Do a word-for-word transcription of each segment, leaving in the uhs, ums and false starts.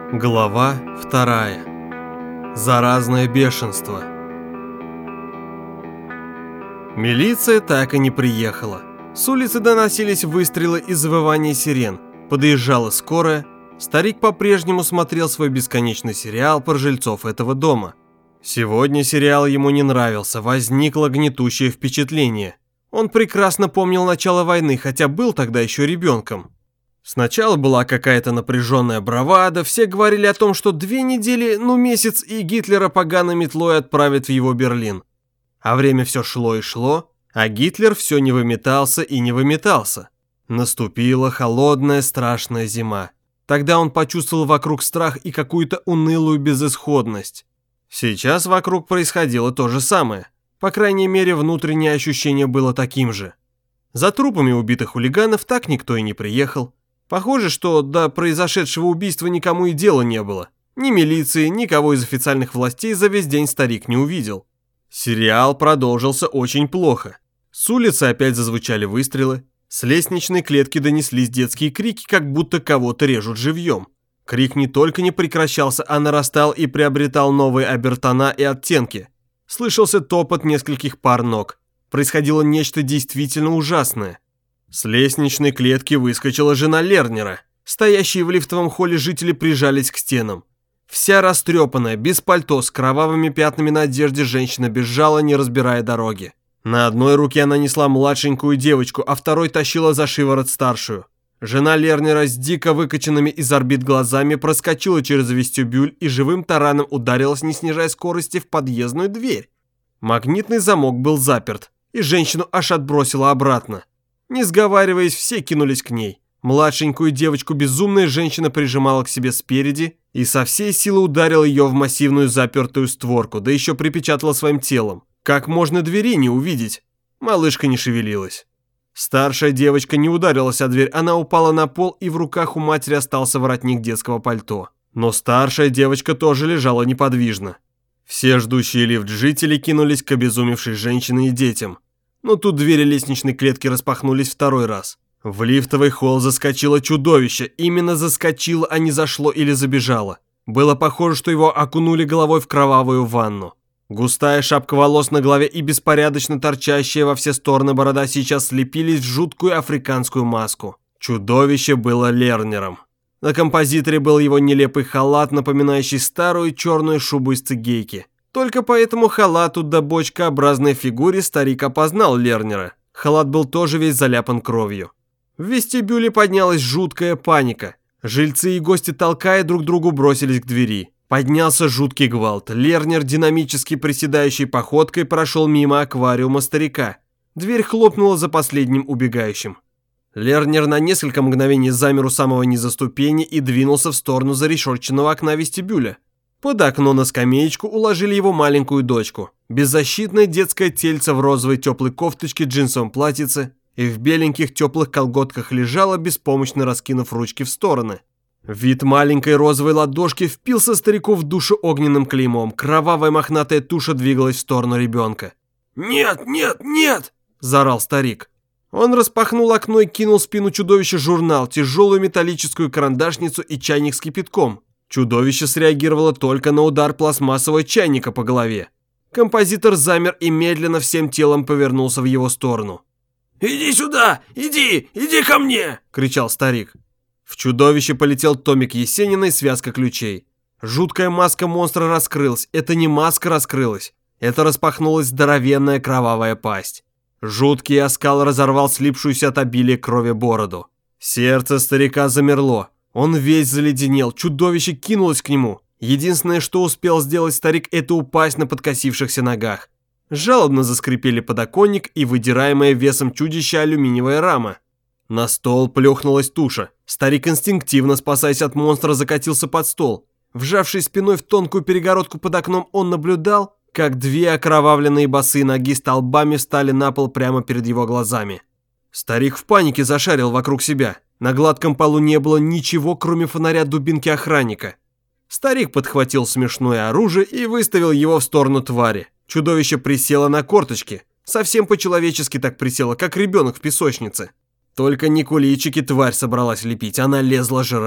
Глава вторая. Заразное бешенство. Милиция так и не приехала. С улицы доносились выстрелы и завывания сирен. Подъезжала скорая. Старик по-прежнему смотрел свой бесконечный сериал про жильцов этого дома. Сегодня сериал ему не нравился, возникло гнетущее впечатление. Он прекрасно помнил начало войны, хотя был тогда еще ребенком. Сначала была какая-то напряженная бравада, все говорили о том, что две недели, ну месяц, и Гитлера поганой метлой отправят в его Берлин. А время все шло и шло, а Гитлер все не выметался и не выметался. Наступила холодная страшная зима. Тогда он почувствовал вокруг страх и какую-то унылую безысходность. Сейчас вокруг происходило то же самое. По крайней мере, внутреннее ощущение было таким же. За трупами убитых хулиганов так никто и не приехал. Похоже, что до произошедшего убийства никому и дела не было. Ни милиции, никого из официальных властей за весь день старик не увидел. Сериал продолжился очень плохо. С улицы опять зазвучали выстрелы. С лестничной клетки донеслись детские крики, как будто кого-то режут живьем. Крик не только не прекращался, а нарастал и приобретал новые обертона и оттенки. Слышался топот нескольких пар ног. Происходило нечто действительно ужасное. С лестничной клетки выскочила жена Лернера. Стоящие в лифтовом холле жители прижались к стенам. Вся растрепанная, без пальто, с кровавыми пятнами на одежде, женщина бежала, не разбирая дороги. На одной руке она несла младшенькую девочку, а второй тащила за шиворот старшую. Жена Лернера с дико выкоченными из орбит глазами проскочила через вестибюль и живым тараном ударилась, не снижая скорости, в подъездную дверь. Магнитный замок был заперт, и женщину аж отбросило обратно. Не сговариваясь, все кинулись к ней. Младшенькую девочку безумная женщина прижимала к себе спереди и со всей силы ударила ее в массивную запертую створку, да еще припечатала своим телом. Как можно двери не увидеть? Малышка не шевелилась. Старшая девочка не ударилась о дверь, она упала на пол, и в руках у матери остался воротник детского пальто. Но старшая девочка тоже лежала неподвижно. Все ждущие лифт жители кинулись к обезумевшей женщине и детям. Но тут двери лестничной клетки распахнулись второй раз. В лифтовый холл заскочило чудовище. Именно заскочило, а не зашло или забежало. Было похоже, что его окунули головой в кровавую ванну. Густая шапка волос на голове и беспорядочно торчащая во все стороны борода сейчас слепились в жуткую африканскую маску. Чудовище было Лернером. На композиторе был его нелепый халат, напоминающий старую черную шубу из цигейки. Только по этому халату да бочкообразной фигуре старик опознал Лернера. Халат был тоже весь заляпан кровью. В вестибюле поднялась жуткая паника. Жильцы и гости, толкая друг другу, бросились к двери. Поднялся жуткий гвалт. Лернер, динамически приседающей походкой, прошел мимо аквариума старика. Дверь хлопнула за последним убегающим. Лернер на несколько мгновений замер у самого низа ступени и двинулся в сторону зарешетченного окна вестибюля. Под окно на скамеечку уложили его маленькую дочку. Беззащитное детское тельце в розовой теплой кофточке, джинсовом платьице и в беленьких теплых колготках лежала, беспомощно раскинув ручки в стороны. Вид маленькой розовой ладошки впился старику в душу огненным клеймом. Кровавая мохнатая туша двигалась в сторону ребенка. «Нет, нет, нет!» – заорал старик. Он распахнул окно и кинул в спину чудовища журнал, тяжелую металлическую карандашницу и чайник с кипятком. Чудовище среагировало только на удар пластмассового чайника по голове. Композитор замер и медленно всем телом повернулся в его сторону. «Иди сюда! Иди! Иди ко мне!» – кричал старик. В чудовище полетел томик Есенина и связка ключей. Жуткая маска монстра раскрылась. Это не маска раскрылась. Это распахнулась здоровенная кровавая пасть. Жуткий оскал разорвал слипшуюся от обилия крови бороду. Сердце старика замерло. Он весь заледенел, чудовище кинулось к нему. Единственное, что успел сделать старик, это упасть на подкосившихся ногах. Жалобно заскрипели подоконник и выдираемая весом чудища алюминиевая рама. На стол плюхнулась туша. Старик инстинктивно, спасаясь от монстра, закатился под стол. Вжавшись спиной в тонкую перегородку под окном, он наблюдал, как две окровавленные босые ноги столбами встали на пол прямо перед его глазами. Старик в панике зашарил вокруг себя. На гладком полу не было ничего, кроме фонаря дубинки охранника. Старик подхватил смешное оружие и выставил его в сторону твари. Чудовище присело на корточки. Совсем по-человечески так присело, как ребенок в песочнице. Только не куличики тварь собралась лепить, она лезла жрать.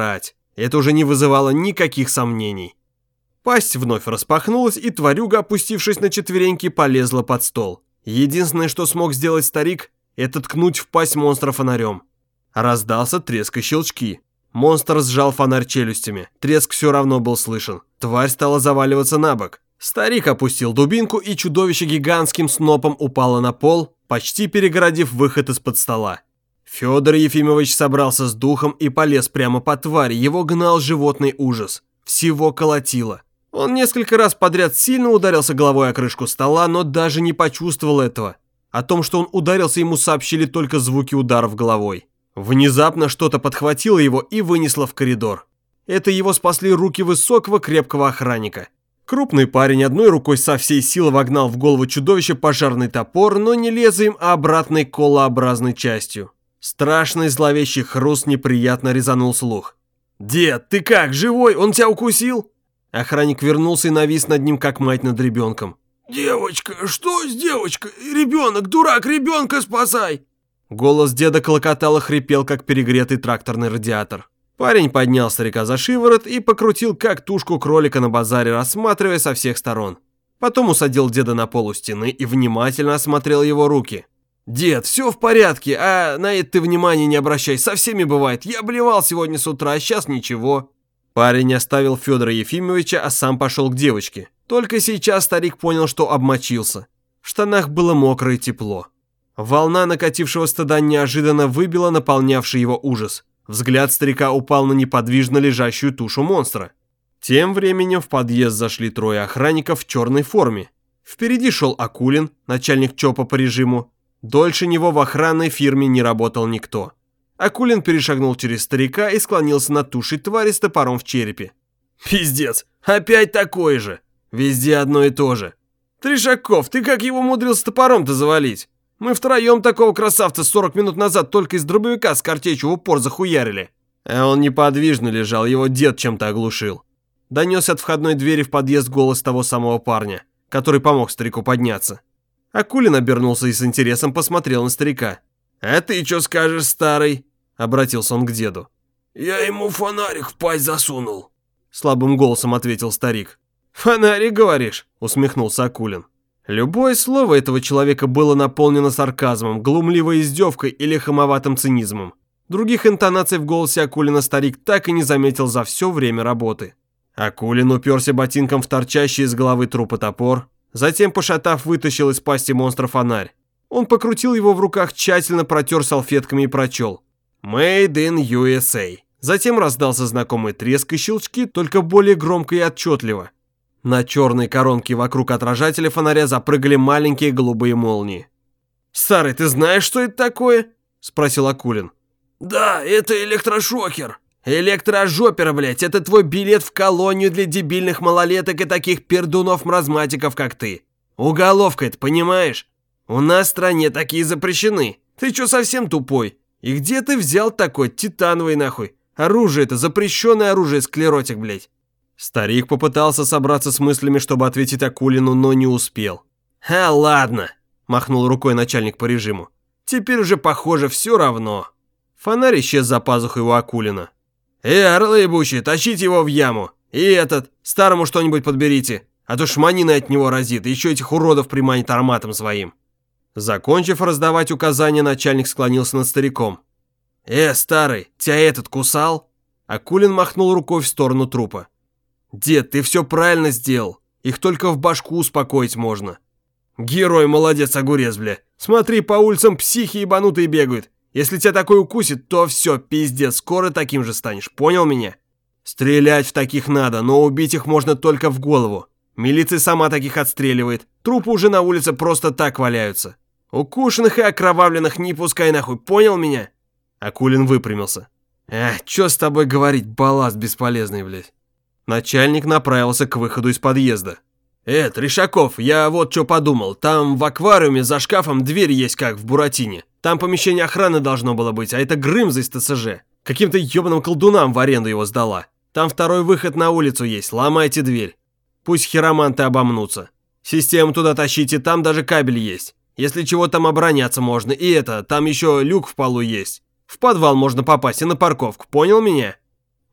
Это уже не вызывало никаких сомнений. Пасть вновь распахнулась, и тварюга, опустившись на четвереньки, полезла под стол. Единственное, что смог сделать старик, это ткнуть в пасть монстра фонарем. Раздался треск и щелчки. Монстр сжал фонарь челюстями. Треск все равно был слышен. Тварь стала заваливаться на бок. Старик опустил дубинку, и чудовище гигантским снопом упало на пол, почти перегородив выход из-под стола. Федор Ефимович собрался с духом и полез прямо по твари. Его гнал животный ужас. Всего колотило. Он несколько раз подряд сильно ударился головой о крышку стола, но даже не почувствовал этого. О том, что он ударился, ему сообщили только звуки ударов головой. Внезапно что-то подхватило его и вынесло в коридор. Это его спасли руки высокого крепкого охранника. Крупный парень одной рукой со всей силы вогнал в голову чудовища пожарный топор, но не лезвием, а обратной колообразной частью. Страшный зловещий хруст неприятно резанул слух. «Дед, ты как, живой? Он тебя укусил?» Охранник вернулся и навис над ним, как мать над ребенком. «Девочка, что с девочкой? Ребенок, дурак, ребенка спасай!» Голос деда клокотал и хрипел, как перегретый тракторный радиатор. Парень поднял старика за шиворот и покрутил, как тушку кролика на базаре, рассматривая со всех сторон. Потом усадил деда на пол у стены и внимательно осмотрел его руки. «Дед, все в порядке, а на это ты внимания не обращай, со всеми бывает. Я блевал сегодня с утра, а сейчас ничего». Парень оставил Федора Ефимовича, а сам пошел к девочке. Только сейчас старик понял, что обмочился. В штанах было мокро и тепло. Волна накатившего стыда неожиданно выбила наполнявший его ужас. Взгляд старика упал на неподвижно лежащую тушу монстра. Тем временем в подъезд зашли трое охранников в черной форме. Впереди шел Акулин, начальник ЧОПа по режиму. Дольше него в охранной фирме не работал никто. Акулин перешагнул через старика и склонился над тушей твари с топором в черепе. «Пиздец, опять такой же! Везде одно и то же. Тришаков, ты как его умудрился топором-то завалить? Мы втроем такого красавца сорок минут назад только из дробовика с картечью в упор захуярили». А он неподвижно лежал, его дед чем-то оглушил. Донес от входной двери в подъезд голос того самого парня, который помог старику подняться. Акулин обернулся и с интересом посмотрел на старика. «А ты что скажешь, старый?» — обратился он к деду. «Я ему фонарик в пасть засунул», — слабым голосом ответил старик. «Фонарик, говоришь?» — усмехнулся Акулин. Любое слово этого человека было наполнено сарказмом, глумливой издевкой или хамоватым цинизмом. Других интонаций в голосе Акулина старик так и не заметил за все время работы. Акулин уперся ботинком в торчащий из головы трупа топор, затем, пошатав, вытащил из пасти монстра фонарь. Он покрутил его в руках, тщательно протер салфетками и прочел. «Made in ю эс эй». Затем раздался знакомый треск и щелчки, только более громко и отчетливо. На черной коронке вокруг отражателя фонаря запрыгали маленькие голубые молнии. «Старый, ты знаешь, что это такое?» – спросил Акулин. «Да, это электрошокер». «Электрожопер, блядь, это твой билет в колонию для дебильных малолеток и таких пердунов-маразматиков, как ты. Уголовка это, понимаешь? У нас в стране такие запрещены. Ты чё совсем тупой? И где ты взял такой титановый нахуй? Оружие это, запрещенное оружие, склеротик, блядь». Старик попытался собраться с мыслями, чтобы ответить Акулину, но не успел. «А, ладно», – махнул рукой начальник по режиму. «Теперь уже, похоже, все равно». Фонарь исчез за пазухой у Акулина. «Э, орлы ебучие, тащите его в яму. И этот, старому что-нибудь подберите, а то шманина от него разит, еще этих уродов приманит ароматом своим». Закончив раздавать указания, начальник склонился над стариком. «Э, старый, тебя этот кусал?» Акулин махнул рукой в сторону трупа. «Дед, ты все правильно сделал. Их только в башку успокоить можно». «Герой, молодец, огурец, бля. Смотри, по улицам психи ебанутые бегают. Если тебя такой укусит, то все, пиздец, скоро таким же станешь, понял меня? Стрелять в таких надо, но убить их можно только в голову. Милиция сама таких отстреливает. Трупы уже на улице просто так валяются. Укушенных и окровавленных не пускай нахуй, понял меня?» Акулин выпрямился. «Эх, что с тобой говорить, балласт бесполезный, блядь». Начальник направился к выходу из подъезда. «Э, Тришаков, я вот что подумал. Там в аквариуме за шкафом дверь есть, как в Буратине. Там помещение охраны должно было быть, а это Грымза из тэ эс жэ. Каким-то ебаным колдунам в аренду его сдала. Там второй выход на улицу есть, ломайте дверь. Пусть хироманты обомнутся. Систему туда тащите, там даже кабель есть. Если чего, там обороняться можно. И это, там еще люк в полу есть. В подвал можно попасть и на парковку, понял меня?»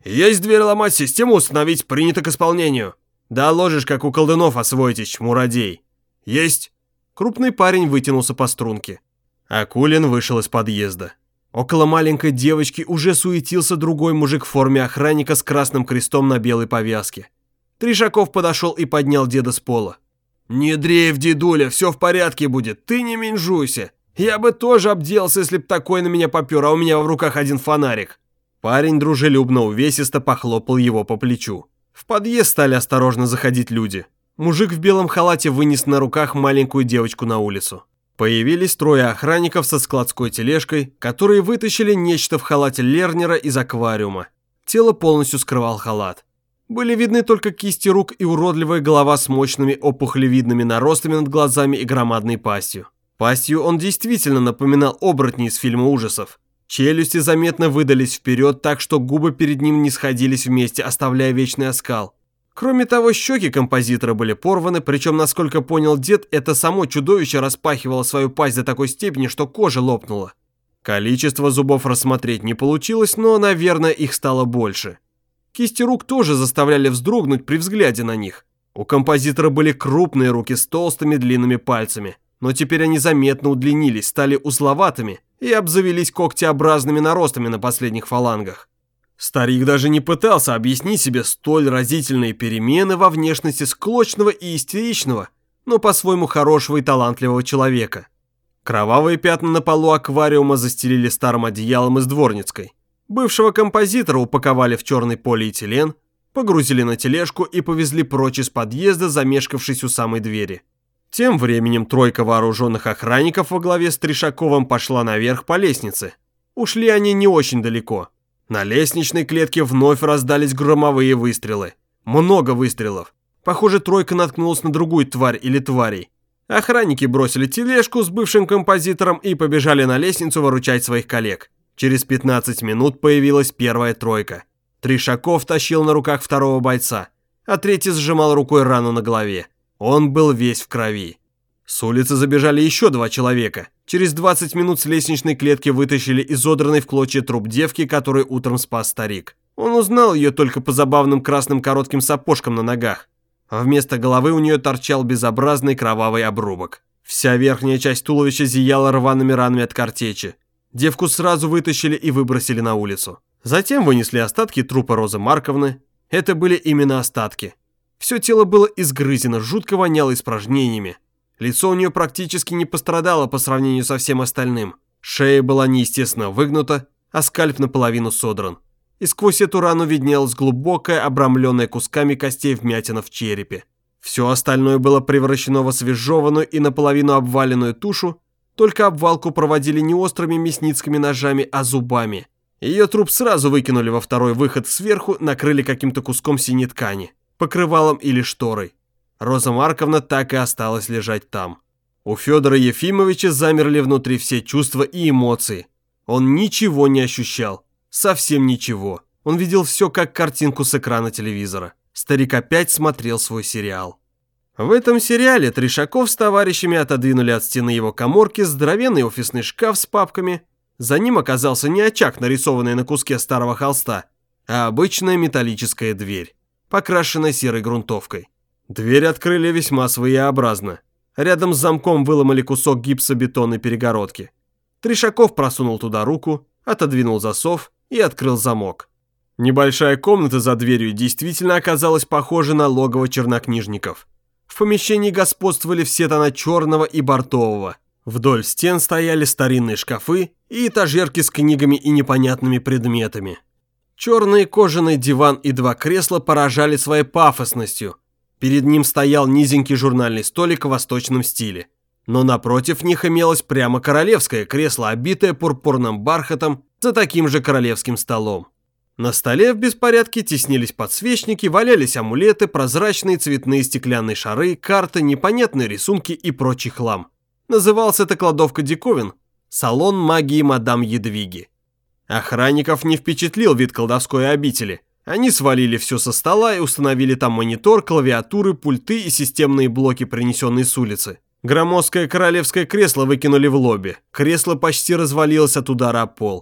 «Есть дверь ломать, систему установить, принято к исполнению. Доложишь, как у колдунов освоитесь, чмуродей». «Есть». Крупный парень вытянулся по струнке. Акулин вышел из подъезда. Около маленькой девочки уже суетился другой мужик в форме охранника с красным крестом на белой повязке. Тришаков подошел и поднял деда с пола. «Не дрейф, дедуля, все в порядке будет, ты не менжуйся. Я бы тоже обделался, если б такой на меня попер, а у меня в руках один фонарик». Парень дружелюбно увесисто похлопал его по плечу. В подъезд стали осторожно заходить люди. Мужик в белом халате вынес на руках маленькую девочку на улицу. Появились трое охранников со складской тележкой, которые вытащили нечто в халате Лернера из аквариума. Тело полностью скрывал халат. Были видны только кисти рук и уродливая голова с мощными опухолевидными наростами над глазами и громадной пастью. Пастью он действительно напоминал оборотней из фильма ужасов. Челюсти заметно выдались вперед, так что губы перед ним не сходились вместе, оставляя вечный оскал. Кроме того, щеки композитора были порваны, причем, насколько понял дед, это само чудовище распахивало свою пасть до такой степени, что кожа лопнула. Количество зубов рассмотреть не получилось, но, наверное, их стало больше. Кисти рук тоже заставляли вздрогнуть при взгляде на них. У композитора были крупные руки с толстыми длинными пальцами, но теперь они заметно удлинились, стали узловатыми и обзавелись когтеобразными наростами на последних фалангах. Старик даже не пытался объяснить себе столь разительные перемены во внешности склочного и истеричного, но по-своему хорошего и талантливого человека. Кровавые пятна на полу аквариума застелили старым одеялом из Дворницкой. Бывшего композитора упаковали в черный полиэтилен, погрузили на тележку и повезли прочь из подъезда, замешкавшись у самой двери. Тем временем тройка вооруженных охранников во главе с Тришаковым пошла наверх по лестнице. Ушли они не очень далеко. На лестничной клетке вновь раздались громовые выстрелы. Много выстрелов. Похоже, тройка наткнулась на другую тварь или тварей. Охранники бросили тележку с бывшим композитором и побежали на лестницу выручать своих коллег. Через пятнадцать минут появилась первая тройка. Тришаков тащил на руках второго бойца, а третий сжимал рукой рану на голове. Он был весь в крови. С улицы забежали еще два человека. Через двадцать минут с лестничной клетки вытащили изодранный в клочья труп девки, который утром спас старик. Он узнал ее только по забавным красным коротким сапожкам на ногах. А вместо головы у нее торчал безобразный кровавый обрубок. Вся верхняя часть туловища зияла рваными ранами от картечи. Девку сразу вытащили и выбросили на улицу. Затем вынесли остатки трупа Розы Марковны. Это были именно остатки. Все тело было изгрызено, жутко воняло испражнениями. Лицо у нее практически не пострадало по сравнению со всем остальным. Шея была неестественно выгнута, а скальп наполовину содран. И сквозь эту рану виднелась глубокая, обрамленная кусками костей вмятина в черепе. Все остальное было превращено в освежеванную и наполовину обваленную тушу, только обвалку проводили не острыми мясницкими ножами, а зубами. Ее труп сразу выкинули во второй выход сверху, накрыли каким-то куском синей ткани, покрывалом или шторой. Роза Марковна так и осталась лежать там. У Федора Ефимовича замерли внутри все чувства и эмоции. Он ничего не ощущал. Совсем ничего. Он видел все как картинку с экрана телевизора. Старик опять смотрел свой сериал. В этом сериале Тришаков с товарищами отодвинули от стены его каморки здоровенный офисный шкаф с папками. За ним оказался не очаг, нарисованный на куске старого холста, а обычная металлическая дверь, покрашенная серой грунтовкой. Дверь открыли весьма своеобразно. Рядом с замком выломали кусок гипсобетонной перегородки. Тришаков просунул туда руку, отодвинул засов и открыл замок. Небольшая комната за дверью действительно оказалась похожа на логово чернокнижников. В помещении господствовали все тона черного и бордового. Вдоль стен стояли старинные шкафы и этажерки с книгами и непонятными предметами. Черный кожаный диван и два кресла поражали своей пафосностью. Перед ним стоял низенький журнальный столик в восточном стиле. Но напротив них имелось прямо королевское кресло, обитое пурпурным бархатом, за таким же королевским столом. На столе в беспорядке теснились подсвечники, валялись амулеты, прозрачные цветные стеклянные шары, карты, непонятные рисунки и прочий хлам. Назывался эта кладовка диковин «Салон магии мадам Едвиги». Охранников не впечатлил вид колдовской обители. Они свалили все со стола и установили там монитор, клавиатуры, пульты и системные блоки, принесенные с улицы. Громоздкое королевское кресло выкинули в лобби. Кресло почти развалилось от удара о пол.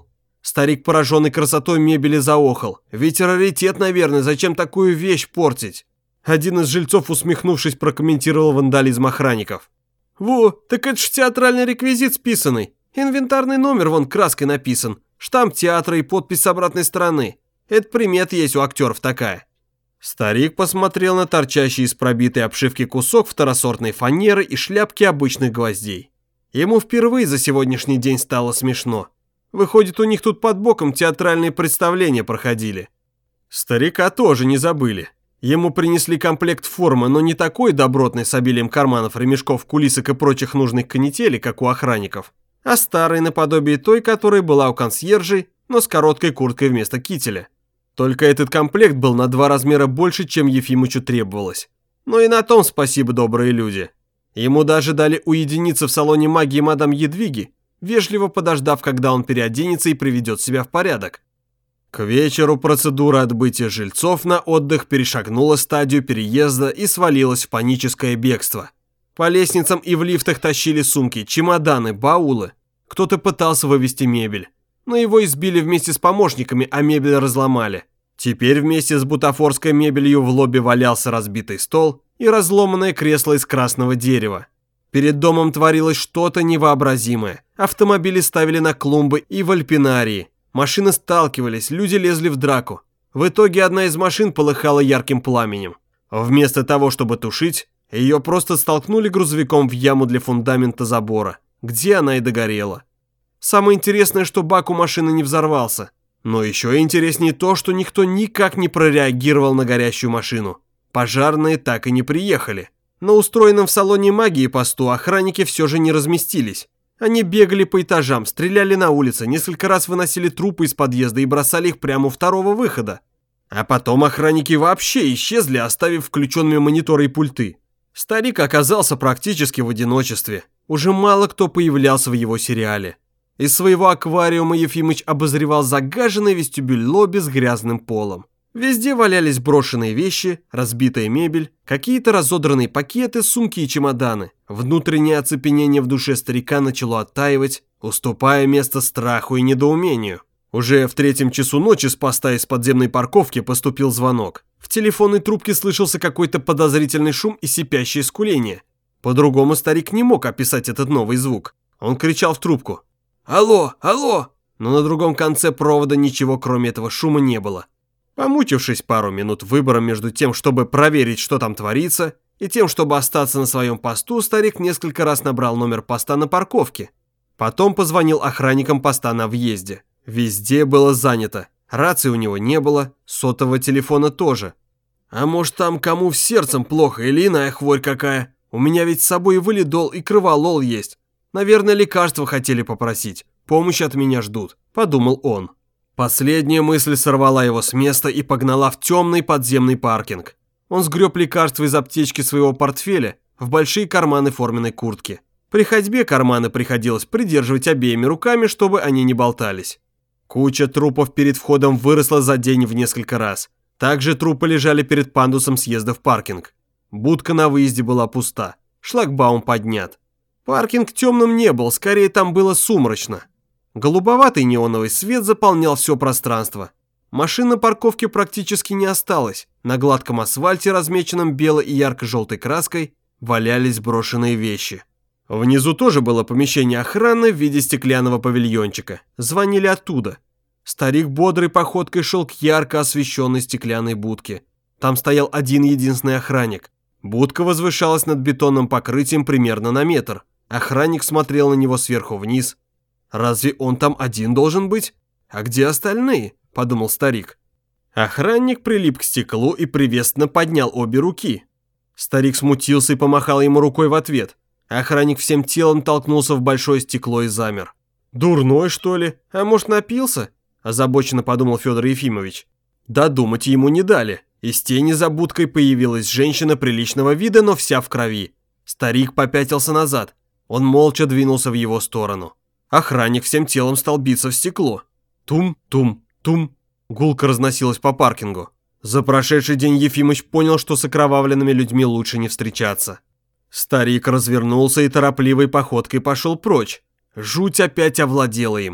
Старик, пораженный красотой мебели, заохал. Ведь раритет, наверное, зачем такую вещь портить? Один из жильцов, усмехнувшись, прокомментировал вандализм охранников. «Во, так это ж театральный реквизит списанный. Инвентарный номер вон краской написан. Штамп театра и подпись с обратной стороны. Это примета есть у актеров такая». Старик посмотрел на торчащий из пробитой обшивки кусок второсортной фанеры и шляпки обычных гвоздей. Ему впервые за сегодняшний день стало смешно. Выходит, у них тут под боком театральные представления проходили. Старика тоже не забыли. Ему принесли комплект формы, но не такой добротный с обилием карманов, ремешков, кулисок и прочих нужных канителей, как у охранников, а старый наподобие той, которая была у консьержей, но с короткой курткой вместо кителя. Только этот комплект был на два размера больше, чем Ефимычу требовалось. Но и на том спасибо, добрые люди. Ему даже дали уединиться в салоне магии мадам Едвиги, вежливо подождав, когда он переоденется и приведет себя в порядок. К вечеру процедура отбытия жильцов на отдых перешагнула стадию переезда и свалилась в паническое бегство. По лестницам и в лифтах тащили сумки, чемоданы, баулы. Кто-то пытался вывести мебель, но его избили вместе с помощниками, а мебель разломали. Теперь вместе с бутафорской мебелью в лобби валялся разбитый стол и разломанное кресло из красного дерева. Перед домом творилось что-то невообразимое. Автомобили ставили на клумбы и в альпинарии. Машины сталкивались, люди лезли в драку. В итоге одна из машин полыхала ярким пламенем. Вместо того, чтобы тушить, ее просто столкнули грузовиком в яму для фундамента забора, где она и догорела. Самое интересное, что бак у машины не взорвался. Но еще интереснее то, что никто никак не прореагировал на горящую машину. Пожарные так и не приехали. На устроенном в салоне магии посту охранники все же не разместились. Они бегали по этажам, стреляли на улице, несколько раз выносили трупы из подъезда и бросали их прямо у второго выхода. А потом охранники вообще исчезли, оставив включенными мониторы и пульты. Старик оказался практически в одиночестве. Уже мало кто появлялся в его сериале. Из своего аквариума Ефимыч обозревал загаженный вестибюль лобби с грязным полом. Везде валялись брошенные вещи, разбитая мебель, какие-то разодранные пакеты, сумки и чемоданы. Внутреннее оцепенение в душе старика начало оттаивать, уступая место страху и недоумению. Уже в третьем часу ночи с поста из подземной парковки поступил звонок. В телефонной трубке слышался какой-то подозрительный шум и сипящее скуление. По-другому старик не мог описать этот новый звук. Он кричал в трубку: «Алло, алло!» Но на другом конце провода ничего кроме этого шума не было. Помучившись пару минут выбором между тем, чтобы проверить, что там творится, и тем, чтобы остаться на своем посту, старик несколько раз набрал номер поста на парковке. Потом позвонил охранникам поста на въезде. Везде было занято. Рации у него не было, сотового телефона тоже. «А может, там кому в сердцем плохо или иная хворь какая? У меня ведь с собой и валидол, и кроволол есть. Наверное, лекарства хотели попросить. Помощь от меня ждут», – подумал он. Последняя мысль сорвала его с места и погнала в темный подземный паркинг. Он сгреб лекарства из аптечки своего портфеля в большие карманы форменной куртки. При ходьбе карманы приходилось придерживать обеими руками, чтобы они не болтались. Куча трупов перед входом выросла за день в несколько раз. Также трупы лежали перед пандусом съезда в паркинг. Будка на выезде была пуста. Шлагбаум поднят. Паркинг темным не был, скорее там было сумрачно. Голубоватый неоновый свет заполнял все пространство. Машин на парковке практически не осталось. На гладком асфальте, размеченном белой и ярко-желтой краской, валялись брошенные вещи. Внизу тоже было помещение охраны в виде стеклянного павильончика. Звонили оттуда. Старик бодрой походкой шел к ярко освещенной стеклянной будке. Там стоял один единственный охранник. Будка возвышалась над бетонным покрытием примерно на метр. Охранник смотрел на него сверху вниз. «Разве он там один должен быть? А где остальные?» – подумал старик. Охранник прилип к стеклу и приветственно поднял обе руки. Старик смутился и помахал ему рукой в ответ. Охранник всем телом толкнулся в большое стекло и замер. «Дурной, что ли? А может, напился?» – озабоченно подумал Федор Ефимович. Додумать ему не дали. Из тени за будкой появилась женщина приличного вида, но вся в крови. Старик попятился назад. Он молча двинулся в его сторону. Охранник всем телом стал биться в стекло. Тум-тум-тум. Гулко разносилась по паркингу. За прошедший день Ефимыч понял, что с окровавленными людьми лучше не встречаться. Старик развернулся и торопливой походкой пошел прочь. Жуть опять овладела им.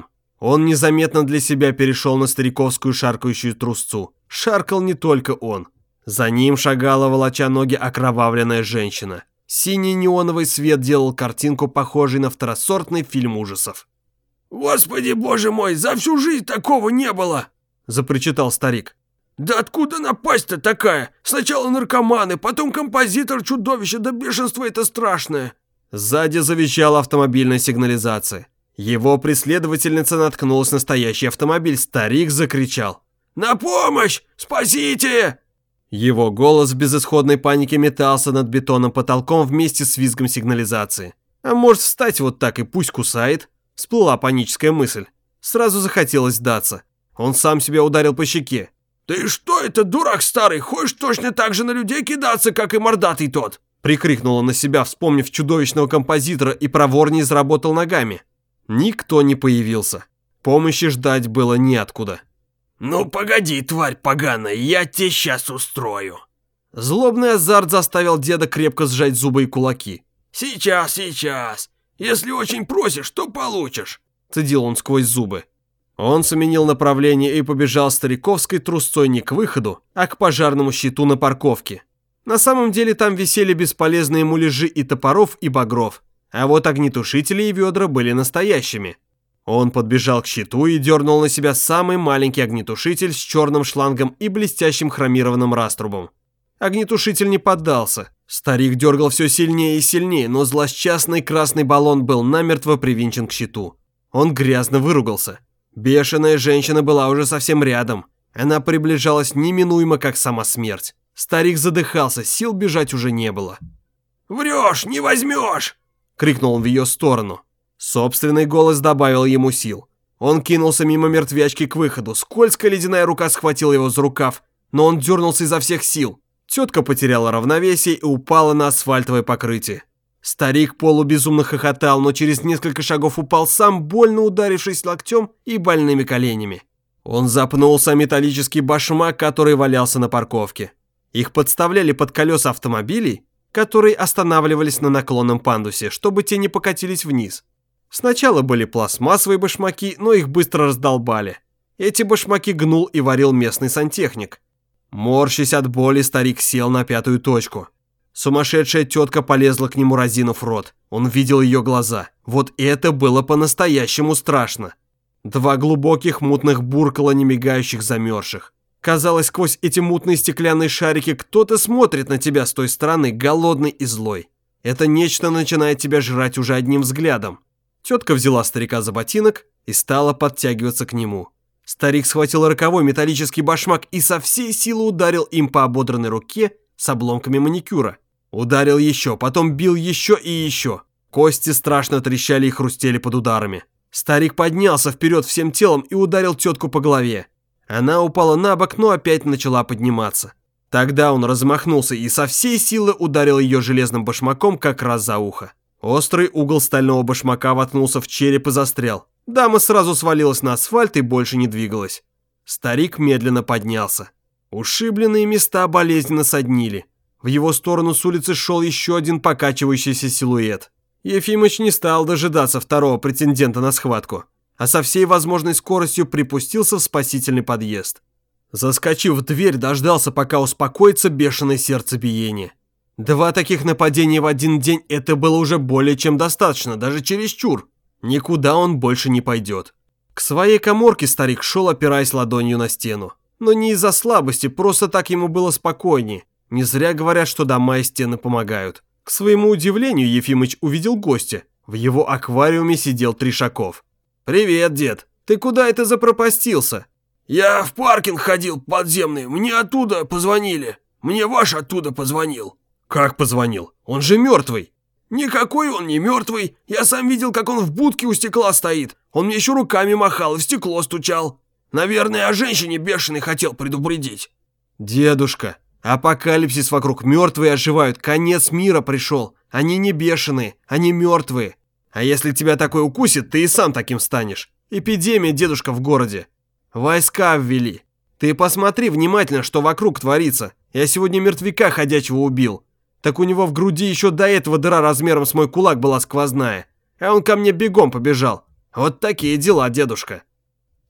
Он незаметно для себя перешел на стариковскую шаркающую трусцу. Шаркал не только он. За ним шагала, волоча ноги, окровавленная женщина. Синий неоновый свет делал картинку похожей на второсортный фильм ужасов. «Господи, боже мой, за всю жизнь такого не было!» – запричитал старик. «Да откуда напасть-то такая? Сначала наркоманы, потом композитор-чудовище, да бешенство это страшное!» Сзади завизжала автомобильная сигнализация. Его преследовательница наткнулась на настоящий автомобиль. Старик закричал: «На помощь! Спасите!» Его голос в безысходной панике метался над бетонным потолком вместе с визгом сигнализации. А может, встать вот так и пусть кусает? Всплыла паническая мысль. Сразу захотелось сдаться. Он сам себя ударил по щеке. «Ты что это, дурак старый, хочешь точно так же на людей кидаться, как и мордатый тот?» Прикрикнул он на себя, вспомнив чудовищного композитора, и проворнее заработал ногами. Никто не появился. Помощи ждать было неоткуда. «Ну погоди, тварь поганая, я тебе сейчас устрою!» Злобный азарт заставил деда крепко сжать зубы и кулаки. «Сейчас, сейчас! Если очень просишь, то получишь!» Цедил он сквозь зубы. Он сменил направление и побежал стариковской трусцой не к выходу, а к пожарному щиту на парковке. На самом деле там висели бесполезные муляжи и топоров, и багров, а вот огнетушители и ведра были настоящими. Он подбежал к щиту и дернул на себя самый маленький огнетушитель с черным шлангом и блестящим хромированным раструбом. Огнетушитель не поддался. Старик дергал все сильнее и сильнее, но злосчастный красный баллон был намертво привинчен к щиту. Он грязно выругался. Бешеная женщина была уже совсем рядом. Она приближалась неминуемо, как сама смерть. Старик задыхался, сил бежать уже не было. «Врешь, не возьмешь!» — крикнул он в ее сторону. Собственный голос добавил ему сил. Он кинулся мимо мертвячки к выходу. Скользкая ледяная рука схватила его за рукав, но он дернулся изо всех сил. Тетка потеряла равновесие и упала на асфальтовое покрытие. Старик полубезумно хохотал, но через несколько шагов упал сам, больно ударившись локтем и больными коленями. Он запнулся о металлический башмак, который валялся на парковке. Их подставляли под колеса автомобилей, которые останавливались на наклонном пандусе, чтобы те не покатились вниз. Сначала были пластмассовые башмаки, но их быстро раздолбали. Эти башмаки гнул и варил местный сантехник. Морщась от боли, старик сел на пятую точку. Сумасшедшая тетка полезла к нему, разинув рот. Он видел ее глаза. Вот это было по-настоящему страшно. Два глубоких мутных буркала, не мигающих, замерзших. Казалось, сквозь эти мутные стеклянные шарики кто-то смотрит на тебя с той стороны, голодный и злой. Это нечто начинает тебя жрать уже одним взглядом. Тетка взяла старика за ботинок и стала подтягиваться к нему. Старик схватил роковой металлический башмак и со всей силы ударил им по ободранной руке с обломками маникюра. Ударил еще, потом бил еще и еще. Кости страшно трещали и хрустели под ударами. Старик поднялся вперед всем телом и ударил тетку по голове. Она упала на бок, но опять начала подниматься. Тогда он размахнулся и со всей силы ударил ее железным башмаком как раз за ухо. Острый угол стального башмака воткнулся в череп и застрял. Дама сразу свалилась на асфальт и больше не двигалась. Старик медленно поднялся. Ушибленные места болезненно соднили. В его сторону с улицы шел еще один покачивающийся силуэт. Ефимыч не стал дожидаться второго претендента на схватку, а со всей возможной скоростью припустился в спасительный подъезд. Заскочив в дверь, дождался, пока успокоится бешеное сердцебиение. Два таких нападения в один день – это было уже более чем достаточно, даже чересчур. Никуда он больше не пойдет. К своей каморке старик шел, опираясь ладонью на стену. Но не из-за слабости, просто так ему было спокойнее. Не зря говорят, что дома и стены помогают. К своему удивлению, Ефимыч увидел гостя. В его аквариуме сидел Тришаков. «Привет, дед. Ты куда это запропастился?» «Я в паркинг ходил подземный. Мне оттуда позвонили. Мне ваш оттуда позвонил». «Как позвонил? Он же мертвый». «Никакой он не мертвый. Я сам видел, как он в будке у стекла стоит. Он мне еще руками махал и в стекло стучал. Наверное, о женщине бешеной хотел предупредить». «Дедушка, апокалипсис вокруг, мертвые оживают, конец мира пришел. Они не бешеные, они мертвые. А если тебя такой укусит, ты и сам таким станешь. Эпидемия, дедушка, в городе. Войска ввели. Ты посмотри внимательно, что вокруг творится. Я сегодня мертвяка ходячего убил. Так у него в груди еще до этого дыра размером с мой кулак была сквозная. А он ко мне бегом побежал. Вот такие дела, дедушка».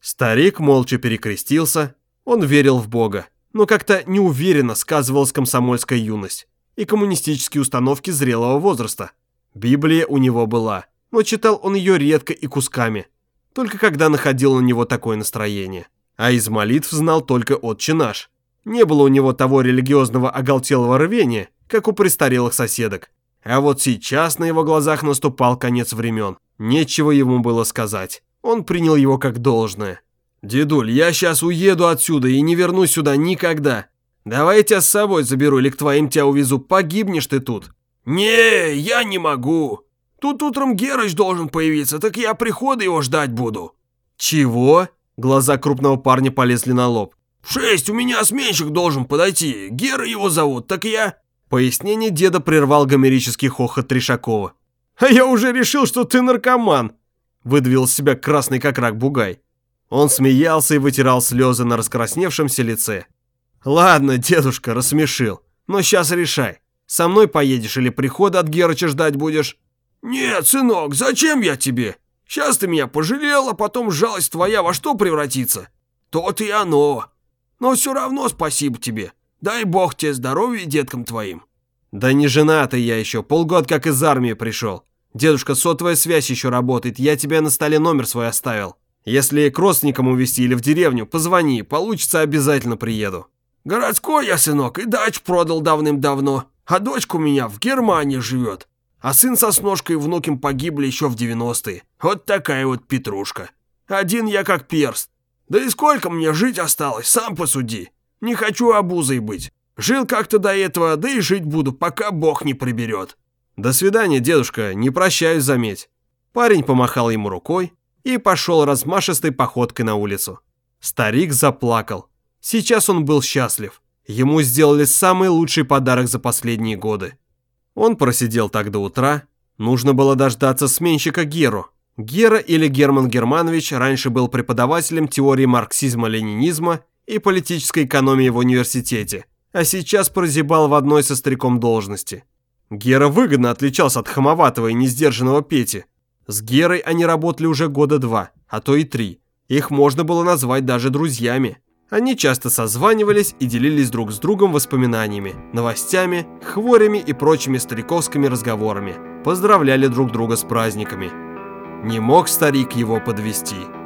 Старик молча перекрестился. Он верил в Бога, но как-то неуверенно сказывалась комсомольская юность и коммунистические установки зрелого возраста. Библия у него была, но читал он ее редко и кусками, только когда находил на него такое настроение. А из молитв знал только «Отче наш». Не было у него того религиозного оголтелого рвения, как у престарелых соседок. А вот сейчас на его глазах наступал конец времен. Нечего ему было сказать. Он принял его как должное. «Дедуль, я сейчас уеду отсюда и не вернусь сюда никогда. Давай я тебя с собой заберу или к твоим тебя увезу, погибнешь ты тут». «Не, я не могу. Тут утром Герыч должен появиться, так я прихода его ждать буду». «Чего?» Глаза крупного парня полезли на лоб. «В шесть у меня сменщик должен подойти. Гера его зовут, так я...» Пояснение деда прервал гомерический хохот Тришакова. «А я уже решил, что ты наркоман!» Выдавил из себя красный как рак бугай. Он смеялся и вытирал слезы на раскрасневшемся лице. «Ладно, дедушка, рассмешил. Но сейчас решай. Со мной поедешь или прихода от Герыча ждать будешь?» «Нет, сынок, зачем я тебе? Сейчас ты меня пожалел, а потом жалость твоя во что превратится? То-то и оно. Но все равно спасибо тебе. Дай бог тебе здоровья и деткам твоим». «Да не женатый я еще, полгода как из армии пришел. Дедушка, сотовая связь еще работает, я тебе на столе номер свой оставил. Если к родственникам увезти или в деревню, позвони, получится, обязательно приеду». «Городской я, сынок, и дачу продал давным-давно, а дочка у меня в Германии живет. А сын со сножкой и внуком погибли еще в девяностые. Вот такая вот петрушка. Один я как перст. Да и сколько мне жить осталось, сам посуди. Не хочу обузой быть. Жил как-то до этого, да и жить буду, пока Бог не приберет». «До свидания, дедушка, не прощаюсь, заметь». Парень помахал ему рукой и пошел размашистой походкой на улицу. Старик заплакал. Сейчас он был счастлив. Ему сделали самый лучший подарок за последние годы. Он просидел так до утра. Нужно было дождаться сменщика Геру. Гера или Герман Германович раньше был преподавателем теории марксизма-ленинизма и политической экономии в университете, а сейчас прозябал в одной со стариком должности. Гера выгодно отличался от хамоватого и несдержанного Пети. С Герой они работали уже года два, а то и три. Их можно было назвать даже друзьями. Они часто созванивались и делились друг с другом воспоминаниями, новостями, хворями и прочими стариковскими разговорами. Поздравляли друг друга с праздниками. Не мог старик его подвести.